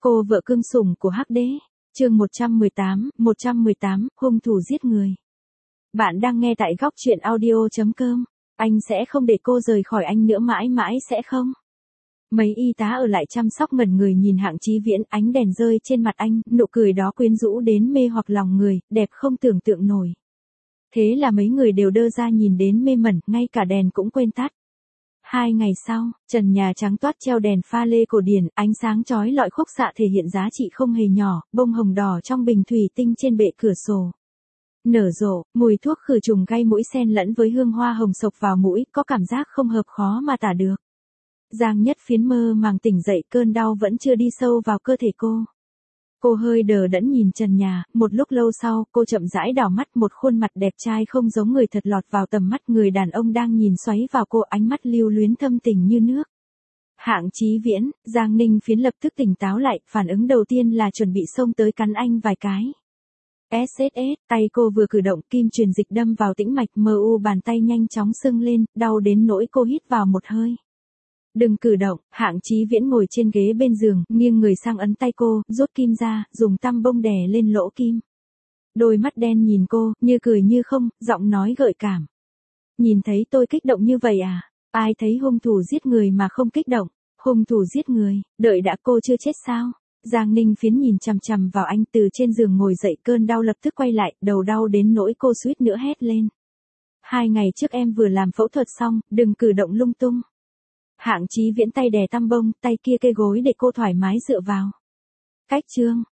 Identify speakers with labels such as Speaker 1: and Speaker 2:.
Speaker 1: Cô vợ cưng sủng của Hắc Đế. Chương 118, hung thủ giết người. Bạn đang nghe tại góc truyện audio.com. Anh sẽ không để cô rời khỏi anh nữa, mãi mãi sẽ không. Mấy y tá ở lại chăm sóc ngẩn người nhìn Hạng Chí Viễn, ánh đèn rơi trên mặt anh, nụ cười đó quyến rũ đến mê hoặc lòng người, đẹp không tưởng tượng nổi. Thế là mấy người đều đơ ra nhìn đến mê mẩn, ngay cả đèn cũng quên tắt. 2 ngày sau, trần nhà trắng toát treo đèn pha lê cổ điển, ánh sáng chói lọi khúc xạ thể hiện giá trị không hề nhỏ, bông hồng đỏ trong bình thủy tinh trên bệ cửa sổ. Nở rộ, mùi thuốc khử trùng gây mũi xen lẫn với hương hoa hồng sộc vào mũi, có cảm giác không hợp khó mà tả được. Giang Nhất Phiến mơ màng tỉnh dậy, cơn đau vẫn chưa đi sâu vào cơ thể cô. Cô hơi đờ đẫn nhìn trần nhà, một lúc lâu sau, cô chậm rãi đảo mắt, một khuôn mặt đẹp trai không giống người thật lọt vào tầm mắt, người đàn ông đang nhìn xoáy vào cô, ánh mắt lưu luyến thâm tình như nước. Hạng Chí Viễn, Giang Ninh Phiến lập tức tỉnh táo lại, phản ứng đầu tiên là chuẩn bị xông tới cắn anh vài cái. SSS, tay cô vừa cử động, kim truyền dịch đâm vào tĩnh mạch, MU bàn tay nhanh chóng sưng lên, đau đến nỗi cô hít vào một hơi. Đừng cử động. Hạng Chí Viễn ngồi trên ghế bên giường, nghiêng người sang ấn tay cô, rút kim ra, dùng tăm bông đè lên lỗ kim. Đôi mắt đen nhìn cô, như cười như không, giọng nói gợi cảm. Nhìn thấy tôi kích động như vậy à? Ai thấy hung thủ giết người mà không kích động? Hung thủ giết người, đợi đã, cô chưa chết sao? Giang Ninh Phiến nhìn chằm chằm vào anh, từ trên giường ngồi dậy, cơn đau lập tức quay lại, đầu đau đến nỗi cô suýt nữa hét lên. 2 ngày trước em vừa làm phẫu thuật xong, đừng cử động lung tung. Hạng Chí Viễn tay đè tăm bông, tay kia kê gối để cô thoải mái dựa vào. Cách chương.